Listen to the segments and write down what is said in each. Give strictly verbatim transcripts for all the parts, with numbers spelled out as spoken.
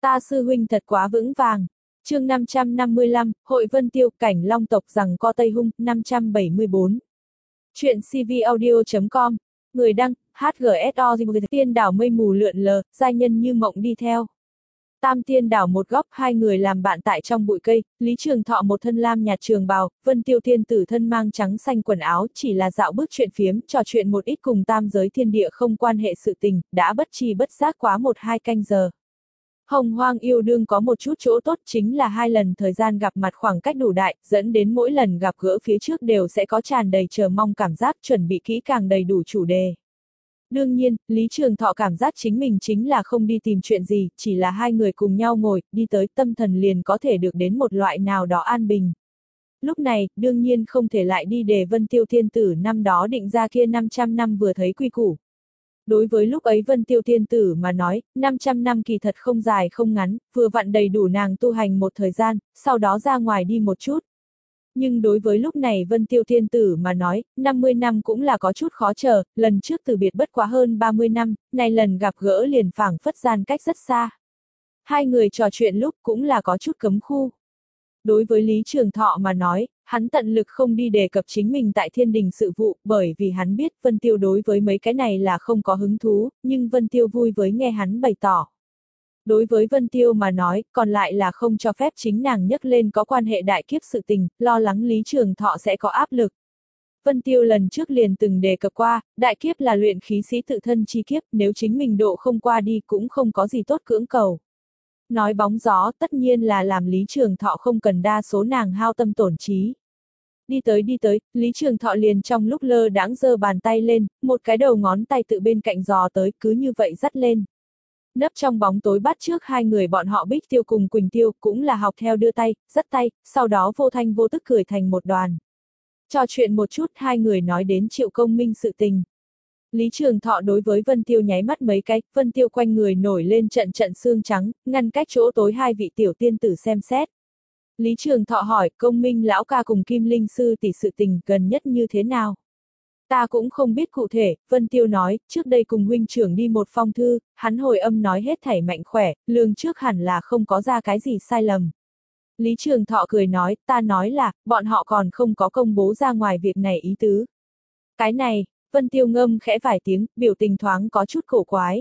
Ta sư huynh thật quá vững vàng. Chương năm trăm năm mươi lăm, Hội Vân Tiêu, cảnh long tộc rằng co Tây Hung, năm trăm bảy mươi bốn. Chuyện cvaudio chấm com. Người đăng, hát giê ét o tiên đảo mây mù lượn lờ, giai nhân như mộng đi theo. Tam tiên đảo một góc, hai người làm bạn tại trong bụi cây, Lý Trường Thọ một thân lam nhạt trường bào, Vân Tiêu tiên tử thân mang trắng xanh quần áo, chỉ là dạo bước chuyện phiếm, trò chuyện một ít cùng tam giới thiên địa không quan hệ sự tình, đã bất chi bất giác quá một hai canh giờ. Hồng Hoang yêu đương có một chút chỗ tốt chính là hai lần thời gian gặp mặt khoảng cách đủ đại, dẫn đến mỗi lần gặp gỡ phía trước đều sẽ có tràn đầy chờ mong cảm giác, chuẩn bị kỹ càng đầy đủ chủ đề. Đương nhiên, Lý Trường Thọ cảm giác chính mình chính là không đi tìm chuyện gì, chỉ là hai người cùng nhau ngồi, đi tới tâm thần liền có thể được đến một loại nào đó an bình. Lúc này, đương nhiên không thể lại đi để Vân Tiêu Thiên Tử năm đó định ra kia năm trăm năm vừa thấy quy củ. Đối với lúc ấy Vân Tiêu Thiên Tử mà nói, năm trăm năm kỳ thật không dài không ngắn, vừa vặn đầy đủ nàng tu hành một thời gian, sau đó ra ngoài đi một chút. Nhưng đối với lúc này Vân Tiêu Thiên Tử mà nói, năm mươi năm cũng là có chút khó chờ, lần trước từ biệt bất quá hơn ba mươi năm, này lần gặp gỡ liền phảng phất gian cách rất xa. Hai người trò chuyện lúc cũng là có chút cấm khu. Đối với Lý Trường Thọ mà nói, hắn tận lực không đi đề cập chính mình tại thiên đình sự vụ, bởi vì hắn biết Vân Tiêu đối với mấy cái này là không có hứng thú, nhưng Vân Tiêu vui với nghe hắn bày tỏ. Đối với Vân Tiêu mà nói, còn lại là không cho phép chính nàng nhắc lên có quan hệ đại kiếp sự tình, lo lắng Lý Trường Thọ sẽ có áp lực. Vân Tiêu lần trước liền từng đề cập qua, đại kiếp là luyện khí sĩ tự thân chi kiếp, nếu chính mình độ không qua đi cũng không có gì tốt cưỡng cầu. Nói bóng gió tất nhiên là làm Lý Trường Thọ không cần đa số nàng hao tâm tổn trí. Đi tới đi tới, Lý Trường Thọ liền trong lúc lơ đãng giơ bàn tay lên, một cái đầu ngón tay tự bên cạnh giò tới, cứ như vậy dắt lên. Nấp trong bóng tối bắt trước hai người bọn họ Bích Tiêu cùng Quỳnh Tiêu cũng là học theo đưa tay, dắt tay, sau đó vô thanh vô tức cười thành một đoàn. Trò chuyện một chút hai người nói đến Triệu Công Minh sự tình. Lý Trường Thọ đối với Vân Tiêu nháy mắt mấy cái, Vân Tiêu quanh người nổi lên trận trận xương trắng, ngăn cách chỗ tối hai vị tiểu tiên tử xem xét. Lý Trường Thọ hỏi, Công Minh lão ca cùng Kim Linh sư tỷ sự tình gần nhất như thế nào? Ta cũng không biết cụ thể, Vân Tiêu nói, trước đây cùng huynh trưởng đi một phong thư, hắn hồi âm nói hết thảy mạnh khỏe, lường trước hẳn là không có ra cái gì sai lầm. Lý Trường Thọ cười nói, ta nói là, bọn họ còn không có công bố ra ngoài việc này ý tứ. Cái này, Vân Tiêu ngâm khẽ vài tiếng, biểu tình thoáng có chút cổ quái.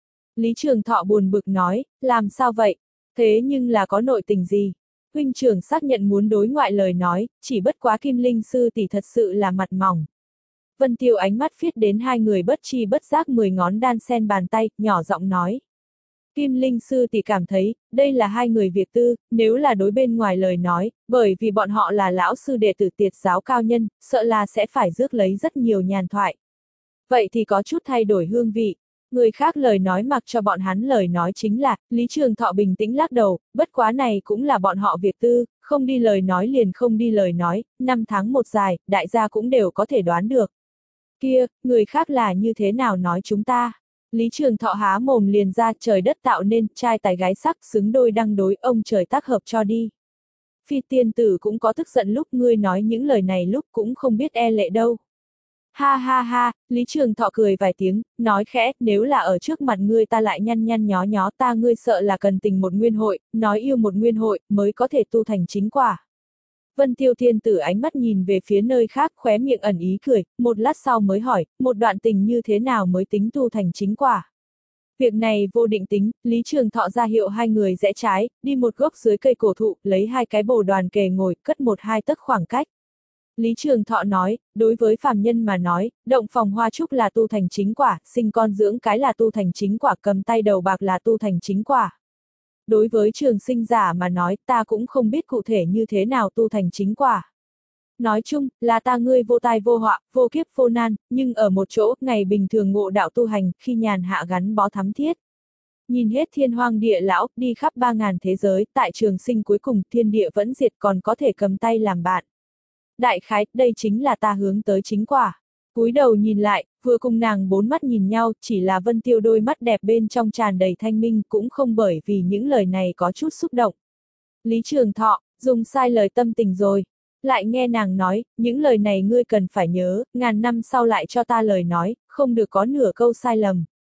Lý Trường Thọ buồn bực nói, làm sao vậy? Thế nhưng là có nội tình gì? Huynh trưởng xác nhận muốn đối ngoại lời nói, chỉ bất quá Kim Linh sư tỷ thật sự là mặt mỏng. Vân Tiêu ánh mắt phiết đến hai người bất chi bất giác mười ngón đan sen bàn tay, nhỏ giọng nói. Kim Linh sư tỷ cảm thấy, đây là hai người việc tư, nếu là đối bên ngoài lời nói, bởi vì bọn họ là lão sư đệ tử Tiệt giáo cao nhân, sợ là sẽ phải rước lấy rất nhiều nhàn thoại. Vậy thì có chút thay đổi hương vị. Người khác lời nói mặc cho bọn hắn lời nói chính là, Lý Trường Thọ bình tĩnh lắc đầu, bất quá này cũng là bọn họ việc tư, không đi lời nói liền không đi lời nói, năm tháng một dài, đại gia cũng đều có thể đoán được. Kia, người khác là như thế nào nói chúng ta? Lý Trường Thọ há mồm liền ra, trời đất tạo nên, trai tài gái sắc, xứng đôi đăng đối, ông trời tác hợp cho đi. Phi tiên tử cũng có tức giận lúc ngươi nói những lời này lúc cũng không biết e lệ đâu. Ha ha ha, Lý Trường Thọ cười vài tiếng, nói khẽ, nếu là ở trước mặt ngươi ta lại nhăn nhăn nhó nhó ta ngươi sợ là cần tình một nguyên hội, nói yêu một nguyên hội, mới có thể tu thành chính quả. Vân Tiêu Thiên Tử ánh mắt nhìn về phía nơi khác, khóe miệng ẩn ý cười, một lát sau mới hỏi, một đoạn tình như thế nào mới tính tu thành chính quả. Việc này vô định tính, Lý Trường Thọ ra hiệu hai người rẽ trái, đi một gốc dưới cây cổ thụ, lấy hai cái bồ đoàn kề ngồi, cất một hai tấc khoảng cách. Lý Trường Thọ nói, đối với phàm nhân mà nói, động phòng hoa trúc là tu thành chính quả, sinh con dưỡng cái là tu thành chính quả, cầm tay đầu bạc là tu thành chính quả. Đối với trường sinh giả mà nói, ta cũng không biết cụ thể như thế nào tu thành chính quả. Nói chung, là ta ngươi vô tai vô họa, vô kiếp vô nan, nhưng ở một chỗ, ngày bình thường ngộ đạo tu hành, khi nhàn hạ gắn bó thắm thiết. Nhìn hết thiên hoang địa lão, đi khắp ba ngàn thế giới, tại trường sinh cuối cùng thiên địa vẫn diệt còn có thể cầm tay làm bạn. Đại khái, đây chính là ta hướng tới chính quả. Cúi đầu nhìn lại, vừa cùng nàng bốn mắt nhìn nhau, chỉ là Vân Tiêu đôi mắt đẹp bên trong tràn đầy thanh minh, cũng không bởi vì những lời này có chút xúc động. Lý Trường Thọ, dùng sai lời tâm tình rồi. Lại nghe nàng nói, những lời này ngươi cần phải nhớ, ngàn năm sau lại cho ta lời nói, không được có nửa câu sai lầm.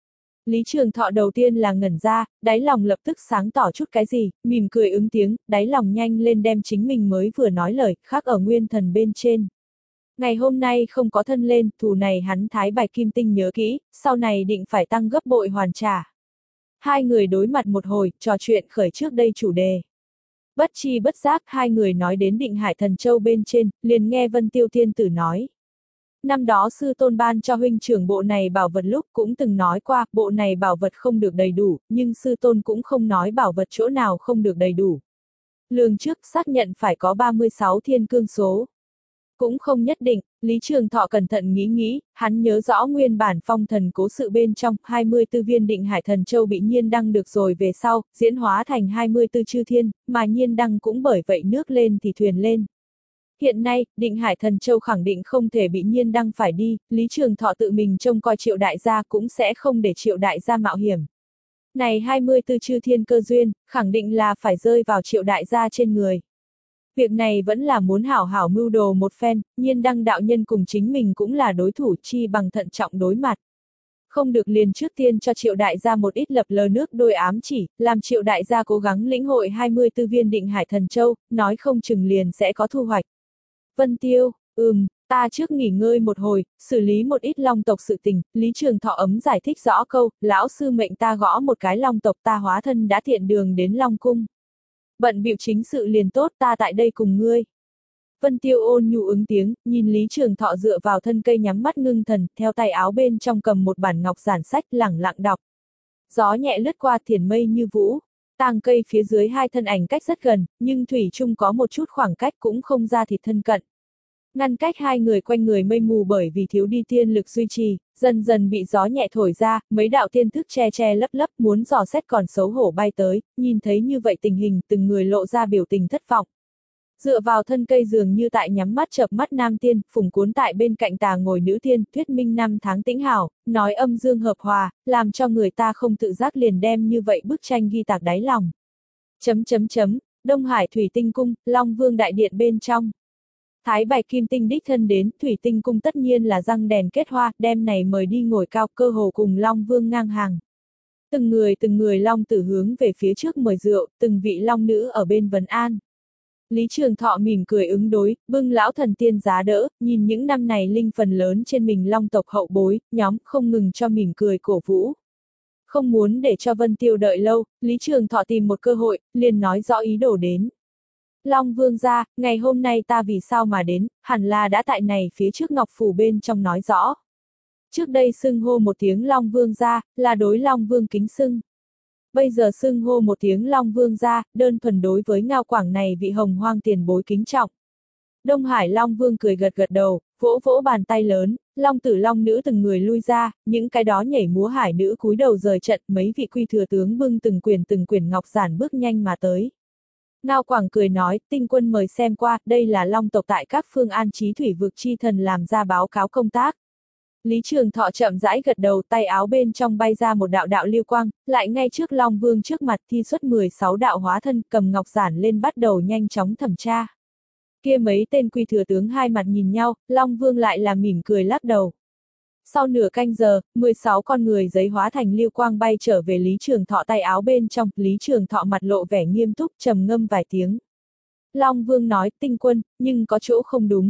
Lý Trường Thọ đầu tiên là ngẩn ra, đáy lòng lập tức sáng tỏ chút cái gì, mỉm cười ứng tiếng, đáy lòng nhanh lên đem chính mình mới vừa nói lời, khắc ở nguyên thần bên trên. Ngày hôm nay không có thân lên, thù này hắn Thái Bạch Kim Tinh nhớ kỹ, sau này định phải tăng gấp bội hoàn trả. Hai người đối mặt một hồi, trò chuyện khởi trước đây chủ đề. Bất chi bất giác, hai người nói đến Định Hải Thần Châu bên trên, liền nghe Vân Tiêu Thiên Tử nói. Năm đó sư tôn ban cho huynh trưởng bộ này bảo vật lúc cũng từng nói qua, bộ này bảo vật không được đầy đủ, nhưng sư tôn cũng không nói bảo vật chỗ nào không được đầy đủ. Lường trước xác nhận phải có ba mươi sáu thiên cương số. Cũng không nhất định, Lý Trường Thọ cẩn thận nghĩ nghĩ, hắn nhớ rõ nguyên bản phong thần cố sự bên trong, hai mươi tư viên Định Hải Thần Châu bị nhiên đăng được rồi về sau, diễn hóa thành hai mươi tư chư thiên, mà nhiên đăng cũng bởi vậy nước lên thì thuyền lên. Hiện nay, Định Hải Thần Châu khẳng định không thể bị nhiên đăng phải đi, Lý Trường Thọ tự mình trông coi Triệu đại gia cũng sẽ không để Triệu đại gia mạo hiểm. Này hai mươi tư chư thiên cơ duyên, khẳng định là phải rơi vào Triệu đại gia trên người. Việc này vẫn là muốn hảo hảo mưu đồ một phen, nhiên đăng đạo nhân cùng chính mình cũng là đối thủ chi bằng thận trọng đối mặt. Không được liền trước tiên cho Triệu đại gia một ít lập lờ nước đôi ám chỉ, làm Triệu đại gia cố gắng lĩnh hội hai mươi tư viên Định Hải Thần Châu, nói không chừng liền sẽ có thu hoạch. Vân Tiêu, ừm, ta trước nghỉ ngơi một hồi, xử lý một ít long tộc sự tình, Lý Trường Thọ ấm giải thích rõ câu, lão sư mệnh ta gõ một cái long tộc ta hóa thân đã thiện đường đến Long Cung. Bận bịu chính sự liền tốt ta tại đây cùng ngươi. Vân Tiêu ôn nhu ứng tiếng, nhìn Lý Trường Thọ dựa vào thân cây nhắm mắt ngưng thần, theo tay áo bên trong cầm một bản ngọc giản sách lẳng lặng đọc. Gió nhẹ lướt qua thiền mây như vũ, tàng cây phía dưới hai thân ảnh cách rất gần, nhưng thủy chung có một chút khoảng cách cũng không ra thịt thân cận. Ngăn cách hai người quanh người mây mù bởi vì thiếu đi tiên lực duy trì, dần dần bị gió nhẹ thổi ra, mấy đạo tiên thức che che lấp lấp muốn dò xét còn xấu hổ bay tới, nhìn thấy như vậy tình hình từng người lộ ra biểu tình thất vọng. Dựa vào thân cây dường như tại nhắm mắt chợp mắt nam tiên, phùng cuốn tại bên cạnh tà ngồi nữ tiên, thuyết minh năm tháng tĩnh hảo, nói âm dương hợp hòa, làm cho người ta không tự giác liền đem như vậy bức tranh ghi tạc đáy lòng. Chấm chấm chấm, Đông Hải Thủy Tinh Cung, Long Vương Đại Điện bên trong. Thái Bạch Kim Tinh đích thân đến, Thủy Tinh Cung tất nhiên là răng đèn kết hoa, đem này mời đi ngồi cao cơ hồ cùng Long Vương ngang hàng. Từng người từng người Long tử hướng về phía trước mời rượu, từng vị Long nữ ở bên vấn an. Lý Trường Thọ mỉm cười ứng đối, bưng lão thần tiên giá đỡ, nhìn những năm này linh phần lớn trên mình Long tộc hậu bối, nhóm không ngừng cho mỉm cười cổ vũ. Không muốn để cho Vân Tiêu đợi lâu, Lý Trường Thọ tìm một cơ hội, liền nói rõ ý đồ đến. Long Vương gia, ngày hôm nay ta vì sao mà đến, hẳn là đã tại này phía trước Ngọc Phủ bên trong nói rõ. Trước đây xưng hô một tiếng Long Vương gia, là đối Long Vương kính xưng. Bây giờ xưng hô một tiếng Long Vương gia, đơn thuần đối với Ngao Quảng này vị hồng hoang tiền bối kính trọng. Đông Hải Long Vương cười gật gật đầu, vỗ vỗ bàn tay lớn, Long tử Long nữ từng người lui ra, những cái đó nhảy múa hải nữ cúi đầu rời trận, mấy vị quy thừa tướng bưng từng quyền từng quyền ngọc giản bước nhanh mà tới. Ngao Quảng cười nói, tinh quân mời xem qua, đây là Long tộc tại các phương an trí thủy vực chi thần làm ra báo cáo công tác. Lý Trường Thọ chậm rãi gật đầu, tay áo bên trong bay ra một đạo đạo lưu quang, lại ngay trước Long Vương trước mặt thi xuất mười sáu đạo hóa thân, cầm ngọc giản lên bắt đầu nhanh chóng thẩm tra. Kia mấy tên quy thừa tướng hai mặt nhìn nhau, Long Vương lại là mỉm cười lắc đầu. Sau nửa canh giờ, mười sáu con người giấy hóa thành lưu quang bay trở về Lý Trường Thọ tay áo bên trong, Lý Trường Thọ mặt lộ vẻ nghiêm túc, trầm ngâm vài tiếng. Long Vương nói, tinh quân, nhưng có chỗ không đúng.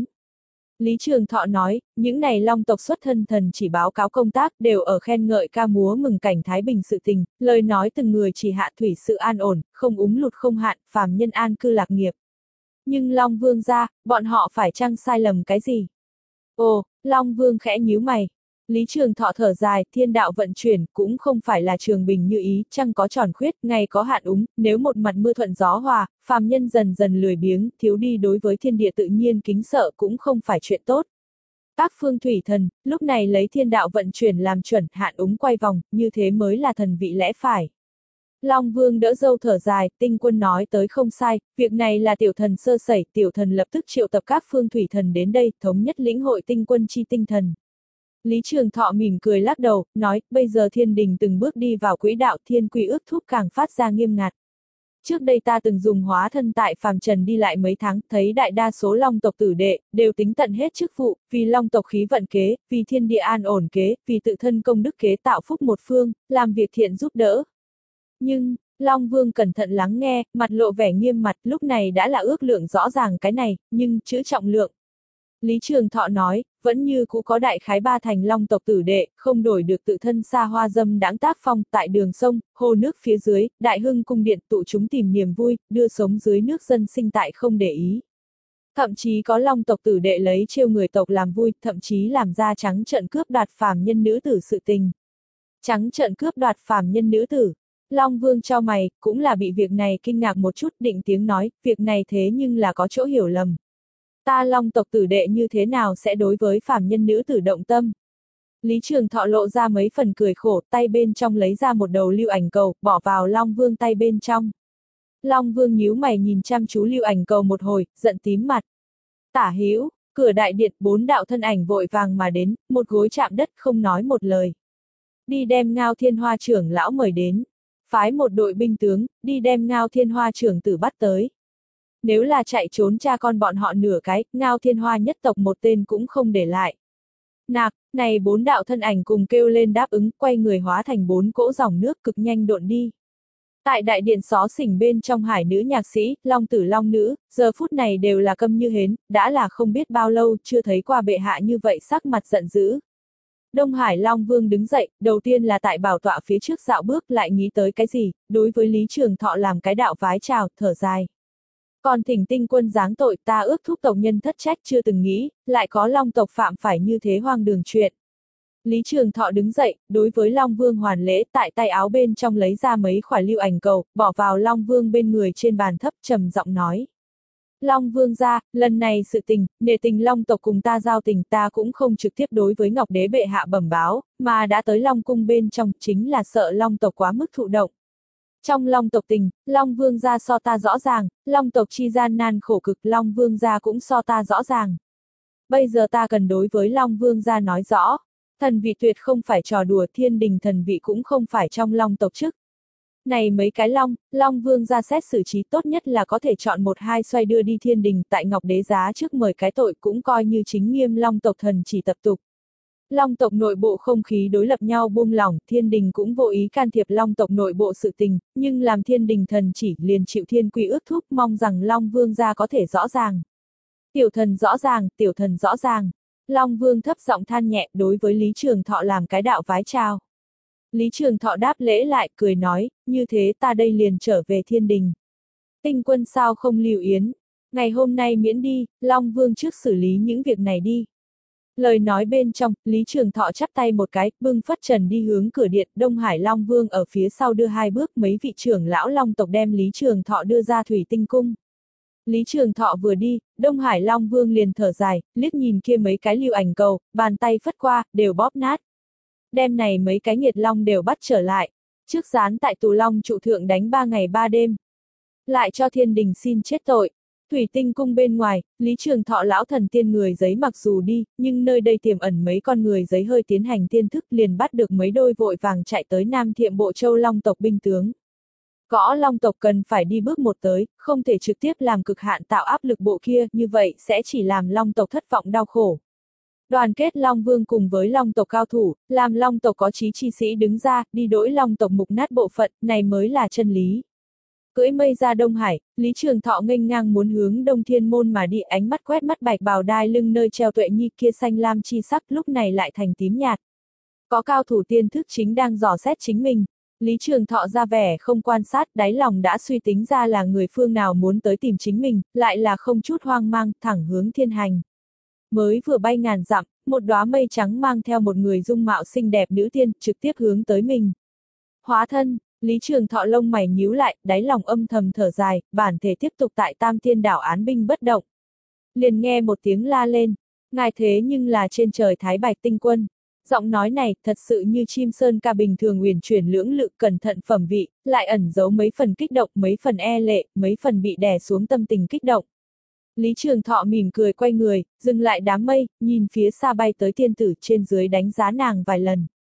Lý Trường Thọ nói, những này Long tộc xuất thân thần chỉ báo cáo công tác đều ở khen ngợi ca múa mừng cảnh Thái Bình sự tình, lời nói từng người chỉ hạ thủy sự an ổn, không úng lụt không hạn, phàm nhân an cư lạc nghiệp. Nhưng Long Vương ra, bọn họ phải chăng sai lầm cái gì? Ồ, Long Vương khẽ nhíu mày. Lý Trường Thọ thở dài, thiên đạo vận chuyển cũng không phải là trường bình như ý, chăng có tròn khuyết, ngày có hạn úng, nếu một mặt mưa thuận gió hòa, phàm nhân dần dần lười biếng, thiếu đi đối với thiên địa tự nhiên kính sợ cũng không phải chuyện tốt. Các phương thủy thần, lúc này lấy thiên đạo vận chuyển làm chuẩn, hạn úng quay vòng, như thế mới là thần vị lẽ phải. Long Vương đỡ dâu thở dài, tinh quân nói tới không sai, việc này là tiểu thần sơ sẩy, tiểu thần lập tức triệu tập các phương thủy thần đến đây, thống nhất lĩnh hội tinh quân chi tinh thần. Lý Trường Thọ mỉm cười lắc đầu, nói, bây giờ thiên đình từng bước đi vào quỹ đạo thiên quy ước thúc càng phát ra nghiêm ngặt. Trước đây ta từng dùng hóa thân tại phàm trần đi lại mấy tháng, thấy đại đa số long tộc tử đệ, đều tính tận hết chức vụ, vì long tộc khí vận kế, vì thiên địa an ổn kế, vì tự thân công đức kế tạo phúc một phương, làm việc thiện giúp đỡ. Nhưng, Long Vương cẩn thận lắng nghe, mặt lộ vẻ nghiêm mặt, lúc này đã là ước lượng rõ ràng cái này, nhưng chữ trọng lượng. Lý Trường Thọ nói, vẫn như cũ có đại khái ba thành long tộc tử đệ, không đổi được tự thân xa hoa dâm đãng tác phong, tại đường sông, hồ nước phía dưới, đại hưng cung điện tụ chúng tìm niềm vui, đưa sống dưới nước dân sinh tại không để ý. Thậm chí có long tộc tử đệ lấy trêu người tộc làm vui, thậm chí làm ra trắng trợn cướp đoạt phàm nhân nữ tử sự tình. Trắng trợn cướp đoạt phàm nhân nữ tử. Long Vương chau mày, cũng là bị việc này kinh ngạc một chút, định tiếng nói, việc này thế nhưng là có chỗ hiểu lầm. Ta long tộc tử đệ như thế nào sẽ đối với phàm nhân nữ tử động tâm? Lý Trường Thọ lộ ra mấy phần cười khổ, tay bên trong lấy ra một đầu lưu ảnh cầu, bỏ vào Long Vương tay bên trong. Long Vương nhíu mày nhìn chăm chú lưu ảnh cầu một hồi, giận tím mặt. Tả hữu, cửa đại điện, bốn đạo thân ảnh vội vàng mà đến, một gối chạm đất không nói một lời. Đi đem Ngao Thiên Hoa trưởng lão mời đến. Phái một đội binh tướng, đi đem Ngao Thiên Hoa trưởng tử bắt tới. Nếu là chạy trốn cha con bọn họ nửa cái, Ngao Thiên Hoa nhất tộc một tên cũng không để lại. Nạc, này bốn đạo thân ảnh cùng kêu lên đáp ứng, quay người hóa thành bốn cỗ dòng nước cực nhanh độn đi. Tại đại điện xó xỉnh bên trong hải nữ nhạc sĩ, long tử long nữ, giờ phút này đều là câm như hến, đã là không biết bao lâu chưa thấy qua bệ hạ như vậy sắc mặt giận dữ. Đông Hải Long Vương đứng dậy, đầu tiên là tại bảo tọa phía trước dạo bước lại nghĩ tới cái gì, đối với Lý Trường Thọ làm cái đạo vái chào, thở dài. Còn thỉnh tinh quân giáng tội, ta ước thúc tộc nhân thất trách chưa từng nghĩ, lại có long tộc phạm phải như thế hoang đường chuyện. Lý Trường Thọ đứng dậy, đối với Long Vương hoàn lễ, tại tay áo bên trong lấy ra mấy khỏa lưu ảnh cầu, bỏ vào Long Vương bên người trên bàn thấp trầm giọng nói. Long Vương gia, lần này sự tình, nể tình Long tộc cùng ta giao tình, ta cũng không trực tiếp đối với Ngọc Đế bệ hạ bẩm báo, mà đã tới Long cung bên trong, chính là sợ Long tộc quá mức thụ động. Trong Long tộc tình, Long Vương gia so ta rõ ràng, Long tộc chi gian nan khổ cực, Long Vương gia cũng so ta rõ ràng. Bây giờ ta cần đối với Long Vương gia nói rõ, thần vị tuyệt không phải trò đùa, thiên đình thần vị cũng không phải trong Long tộc chức. Này mấy cái long, Long Vương ra xét xử trí tốt nhất là có thể chọn một hai xoay đưa đi thiên đình, tại Ngọc Đế giá trước mời cái tội cũng coi như chính nghiêm Long tộc thần chỉ tập tục. Long tộc nội bộ không khí đối lập nhau buông lỏng, thiên đình cũng vô ý can thiệp Long tộc nội bộ sự tình, nhưng làm thiên đình thần chỉ liền chịu thiên quy ước thúc, mong rằng Long Vương ra có thể rõ ràng. Tiểu thần rõ ràng, tiểu thần rõ ràng. Long Vương thấp giọng than nhẹ, đối với Lý Trường Thọ làm cái đạo vái chào. Lý Trường Thọ đáp lễ lại, cười nói, như thế ta đây liền trở về thiên đình. Tinh quân sao không lưu yến, ngày hôm nay miễn đi, Long Vương trước xử lý những việc này đi. Lời nói bên trong, Lý Trường Thọ chắp tay một cái, bưng phất trần đi hướng cửa điện, Đông Hải Long Vương ở phía sau đưa hai bước, mấy vị trưởng lão Long tộc đem Lý Trường Thọ đưa ra Thủy Tinh cung. Lý Trường Thọ vừa đi, Đông Hải Long Vương liền thở dài, liếc nhìn kia mấy cái lưu ảnh cầu, bàn tay phất qua, đều bóp nát. Đêm này mấy cái nghiệt long đều bắt trở lại, trước dán tại tù long trụ thượng đánh ba ngày ba đêm. Lại cho thiên đình xin chết tội. Thủy Tinh cung bên ngoài, Lý Trường Thọ lão thần tiên người giấy mặc dù đi, nhưng nơi đây tiềm ẩn mấy con người giấy hơi tiến hành tiên thức liền bắt được mấy đôi vội vàng chạy tới Nam Thiệm Bộ Châu Long tộc binh tướng. Gõ Long tộc cần phải đi bước một tới, không thể trực tiếp làm cực hạn tạo áp lực bộ kia, như vậy sẽ chỉ làm Long tộc thất vọng đau khổ. Đoàn kết Long Vương cùng với Long tộc cao thủ, làm Long tộc có chí chi sĩ đứng ra, đi đổi Long tộc mục nát bộ phận, này mới là chân lý. Cưỡi mây ra Đông Hải, Lý Trường Thọ nghênh ngang muốn hướng Đông Thiên Môn mà đi, ánh mắt quét mắt bạch bào đai lưng nơi treo Tuệ Nhi kia xanh lam chi sắc lúc này lại thành tím nhạt. Có cao thủ tiên thức chính đang dò xét chính mình. Lý Trường Thọ ra vẻ không quan sát, đáy lòng đã suy tính ra là người phương nào muốn tới tìm chính mình, lại là không chút hoang mang, thẳng hướng thiên hành. Mới vừa bay ngàn dặm, một đóa mây trắng mang theo một người dung mạo xinh đẹp nữ tiên, trực tiếp hướng tới mình. Hóa thân, Lý Trường Thọ lông mày nhíu lại, đáy lòng âm thầm thở dài, bản thể tiếp tục tại Tam Tiên đảo án binh bất động. Liền nghe một tiếng la lên, ngài thế nhưng là trên trời Thái Bạch tinh quân. Giọng nói này, thật sự như chim sơn ca bình thường uyển chuyển lưỡng lự, cẩn thận phẩm vị, lại ẩn giấu mấy phần kích động, mấy phần e lệ, mấy phần bị đè xuống tâm tình kích động. Lý Trường Thọ mỉm cười quay người, dừng lại đám mây, nhìn phía xa bay tới tiên tử trên dưới đánh giá nàng vài lần.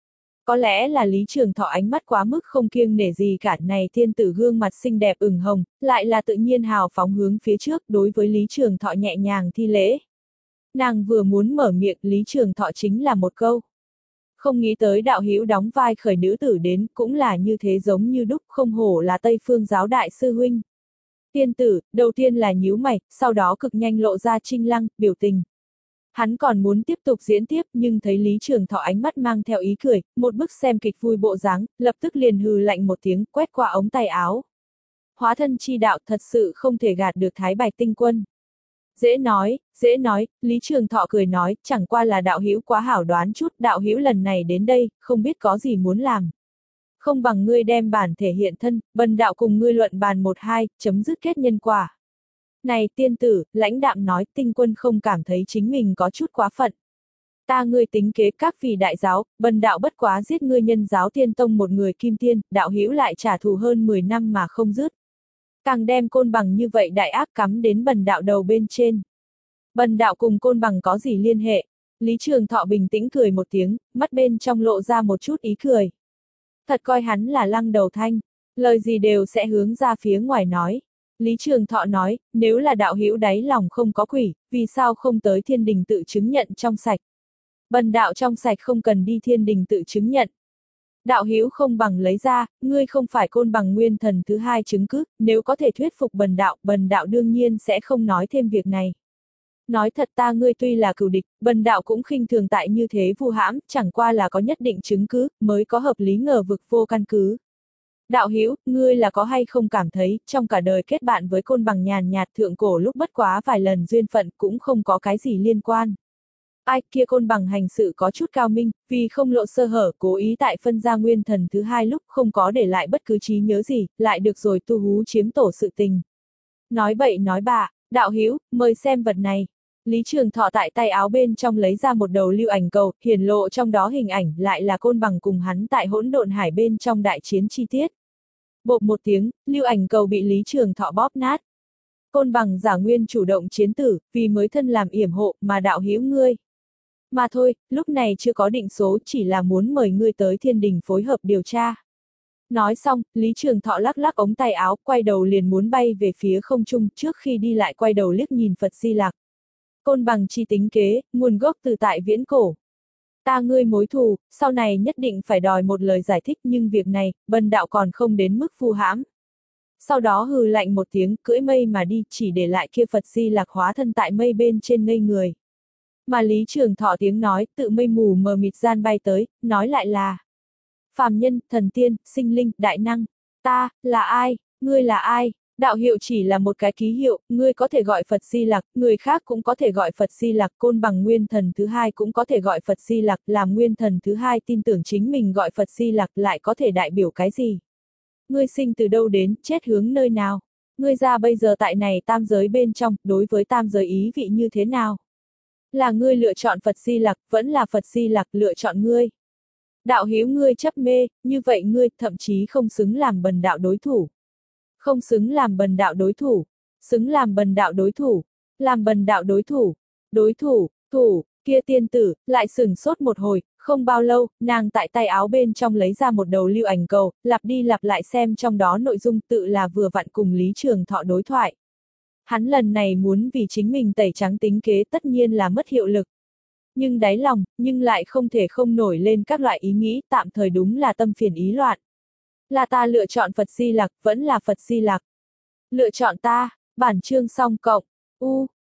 Có lẽ là Lý Trường Thọ ánh mắt quá mức không kiêng nể gì cả, này tiên tử gương mặt xinh đẹp ửng hồng, lại là tự nhiên hào phóng hướng phía trước, đối với Lý Trường Thọ nhẹ nhàng thi lễ. Nàng vừa muốn mở miệng, Lý Trường Thọ chính là một câu. Không nghĩ tới đạo hữu đóng vai khởi nữ tử đến, cũng là như thế giống như đúc, không hổ là Tây Phương giáo đại sư huynh. Tiên tử, đầu tiên là nhíu mày, sau đó cực nhanh lộ ra trinh lăng, biểu tình. Hắn còn muốn tiếp tục diễn tiếp nhưng thấy Lý Trường Thọ ánh mắt mang theo ý cười, một bức xem kịch vui bộ dáng, lập tức liền hừ lạnh một tiếng, quét qua ống tay áo. Hóa thân chi đạo thật sự không thể gạt được Thái Bạch Tinh Quân. Dễ nói, dễ nói, Lý Trường Thọ cười nói, chẳng qua là đạo hữu quá hảo đoán chút, đạo hữu lần này đến đây, không biết có gì muốn làm. Không bằng ngươi đem bản thể hiện thân, bần đạo cùng ngươi luận bàn một hai, chấm dứt kết nhân quả. Này tiên tử, lãnh đạm nói, Tinh Quân không cảm thấy chính mình có chút quá phận. Ta ngươi tính kế các vị đại giáo, bần đạo bất quá giết ngươi nhân giáo tiên tông một người kim tiên, đạo hữu lại trả thù hơn mười năm mà không dứt. Càng đem Côn Bằng như vậy đại ác cắm đến bần đạo đầu bên trên. Bần đạo cùng Côn Bằng có gì liên hệ? Lý Trường Thọ bình tĩnh cười một tiếng, mắt bên trong lộ ra một chút ý cười. Thật coi hắn là lăng đầu thanh, lời gì đều sẽ hướng ra phía ngoài nói. Lý Trường Thọ nói, nếu là đạo hữu đáy lòng không có quỷ, vì sao không tới thiên đình tự chứng nhận trong sạch? Bần đạo trong sạch không cần đi thiên đình tự chứng nhận. Đạo hữu không bằng lấy ra, ngươi không phải Côn Bằng nguyên thần thứ hai chứng cứ, nếu có thể thuyết phục bần đạo, bần đạo đương nhiên sẽ không nói thêm việc này. Nói thật ta ngươi tuy là cừu địch, bần đạo cũng khinh thường tại như thế vu hãm, chẳng qua là có nhất định chứng cứ, mới có hợp lý ngờ vực vô căn cứ. Đạo hữu, ngươi là có hay không cảm thấy, trong cả đời kết bạn với Côn Bằng nhàn nhạt thượng cổ lúc bất quá vài lần duyên phận cũng không có cái gì liên quan. Ai kia Côn Bằng hành sự có chút cao minh, vì không lộ sơ hở, cố ý tại phân ra nguyên thần thứ hai lúc không có để lại bất cứ trí nhớ gì, lại được rồi tu hú chiếm tổ sự tình. Nói bậy nói bạ, đạo hữu, mời xem vật này. Lý Trường Thọ tại tay áo bên trong lấy ra một đầu lưu ảnh cầu, hiển lộ trong đó hình ảnh lại là Côn Bằng cùng hắn tại hỗn độn hải bên trong đại chiến chi tiết. Bộp một tiếng, lưu ảnh cầu bị Lý Trường Thọ bóp nát. Côn Bằng giả nguyên chủ động chiến tử, vì mới thân làm yểm hộ, mà đạo hữu ngươi. Mà thôi, lúc này chưa có định số, chỉ là muốn mời ngươi tới thiên đình phối hợp điều tra. Nói xong, Lý Trường Thọ lắc lắc ống tay áo, quay đầu liền muốn bay về phía không trung, trước khi đi lại quay đầu liếc nhìn Phật Di Lặc. Côn Bằng chi tính kế, nguồn gốc từ tại viễn cổ. Ta ngươi mối thù, sau này nhất định phải đòi một lời giải thích, nhưng việc này, bần đạo còn không đến mức phu hãm. Sau đó hừ lạnh một tiếng, cưỡi mây mà đi, chỉ để lại kia Phật Di Lặc hóa thân tại mây bên trên ngây người. Mà Lý Trường Thọ tiếng nói, tự mây mù mờ mịt gian bay tới, nói lại là phàm nhân, thần tiên, sinh linh, đại năng. Ta, là ai? Ngươi là ai? Đạo hiệu chỉ là một cái ký hiệu, ngươi có thể gọi Phật Di Lặc, người khác cũng có thể gọi Phật Di Lặc, Côn Bằng nguyên thần thứ hai cũng có thể gọi Phật Di Lặc, làm nguyên thần thứ hai tin tưởng chính mình gọi Phật Di Lặc lại có thể đại biểu cái gì? Ngươi sinh từ đâu đến, chết hướng nơi nào? Ngươi ra bây giờ tại này tam giới bên trong, đối với tam giới ý vị như thế nào? Là ngươi lựa chọn Phật Di Lặc, vẫn là Phật Di Lặc lựa chọn ngươi. Đạo hữu ngươi chấp mê, như vậy ngươi thậm chí không xứng làm bần đạo đối thủ. Không xứng làm bần đạo đối thủ, xứng làm bần đạo đối thủ, làm bần đạo đối thủ, đối thủ, thủ, kia tiên tử, lại sửng sốt một hồi, không bao lâu, nàng tại tay áo bên trong lấy ra một đầu lưu ảnh cầu, lặp đi lặp lại xem trong đó nội dung tự là vừa vặn cùng Lý Trường Thọ đối thoại. Hắn lần này muốn vì chính mình tẩy trắng tính kế tất nhiên là mất hiệu lực. Nhưng đáy lòng, nhưng lại không thể không nổi lên các loại ý nghĩ, tạm thời đúng là tâm phiền ý loạn. Là ta lựa chọn Phật Di Lặc, vẫn là Phật Di Lặc. Lựa chọn ta, bản chương xong cộng, u.